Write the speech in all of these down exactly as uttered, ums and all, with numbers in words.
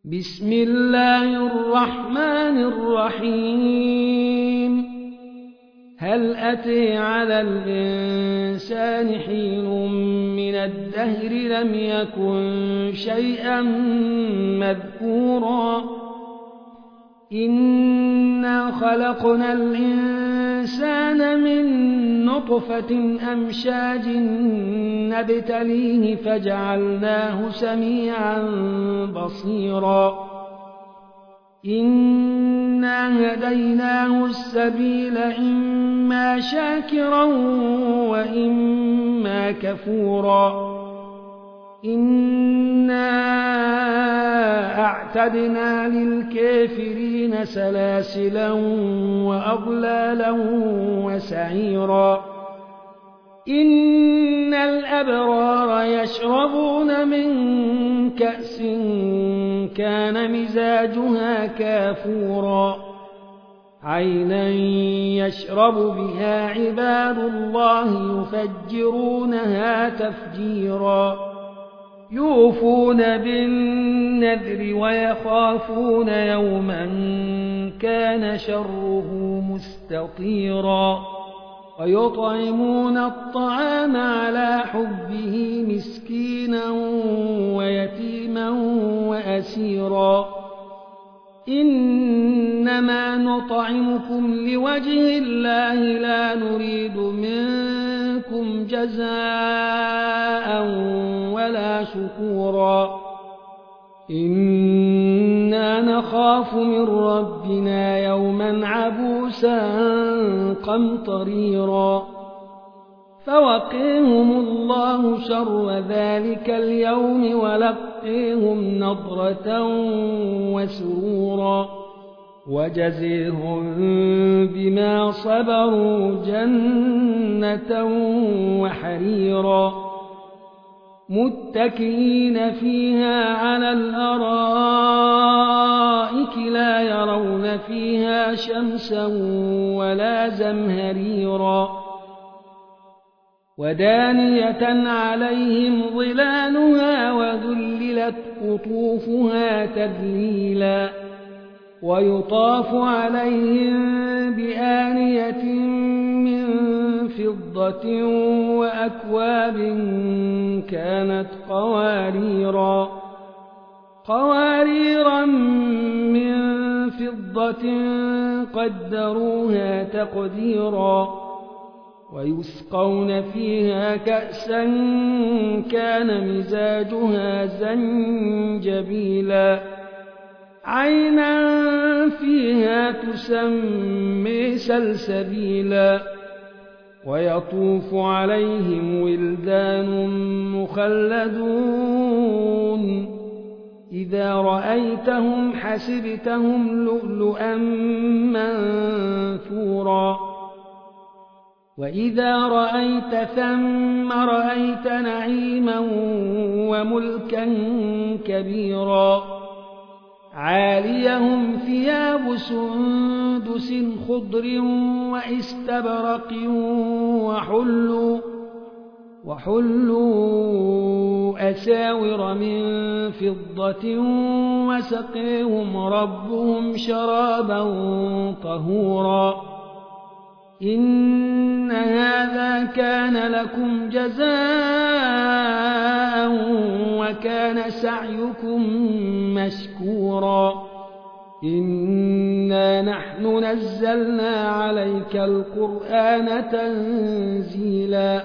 بسم الله الرحمن الرحيم هل أتى على الإنسان حين من الدهر لم يكن شيئا مذكورا إنا خلقنا الإنسان من نطفة أمشاج نبتليه فجعلناه سميعا بصيرا إنا هديناه السبيل إما شاكرا وإما كفورا إنا أعتدنا للكافرين سلاسلا وأغلالا وسعيرا إن الأبرار يشربون من كأس كان مزاجها كافورا عينا يشرب بها عباد الله يفجرونها تفجيرا يوفون بالنذر ويخافون يوما كان شره مستطيرا ويطعمون الطعام على حبه مسكينا ويتيما وأسيرا إنما نطعمكم لوجه الله لا نريد منكم جزاء ولا شكورا إنا نخاف من ربنا يوما عبوسا قمطريرا فوقيهم الله شر ذلك اليوم ولقيهم نضرة وسرورا وجزيهم بما صبروا جنة وحريرا متكئين فيها على الأرائك لا يرون فيها شمسا ولا زمهريرا ودانية عليهم ظلالها وذللت قطوفها تذليلا ويطاف عليهم بآنية من فضة وأكواب كانت قواريرا قواريرا من فضة قدروها تقديرا ويسقون فيها كأسا كان مزاجها زنجبيلا عينا فيها تسمى سلسبيلا ويطوف عليهم ولدان مخلدون إذا رأيتهم حسبتهم لؤلؤا منثورا وإذا رأيت ثم رأيت نعيما وملكا كبيرا عاليهم ثياب سندس خضر واستبرق وحلوا, وحلوا أساور من فضة وسقيهم ربهم شرابا طهورا إن هذا كان لكم جزاء وكان سعيكم مشكورا إنا نحن نزلنا عليك القرآن تنزيلا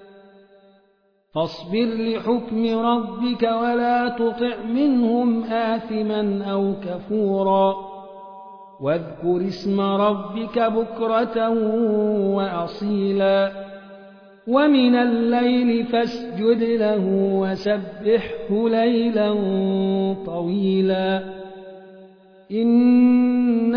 فاصبر لحكم ربك ولا تطع منهم آثما أو كفورا واذكر اسم ربك بكرة وأصيلا ومن الليل فاسجد له وسبحه ليلا طويلا إن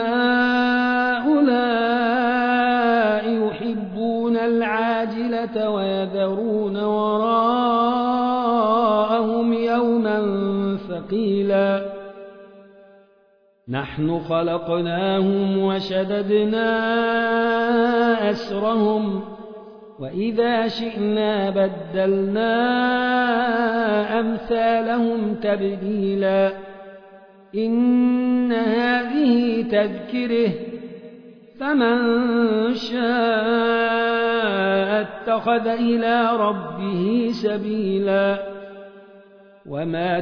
هؤلاء يحبون العاجلة ويذرون وراءهم يوما ثقيلا نحن خلقناهم وشددنا أسرهم وإذا شئنا بدلنا أمثالهم تبديلا إن هذه تذكره فمن شاء اتخذ إلى ربه سبيلا وما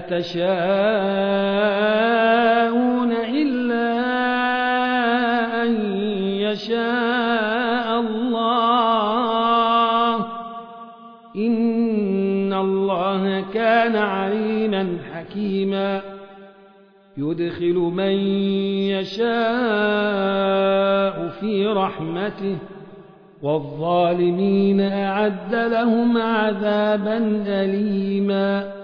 تشاءون إلا أن يشاء الله إن الله كان عليما حكيما يدخل من يشاء في رحمته والظالمين أعد لهم عذابا أليما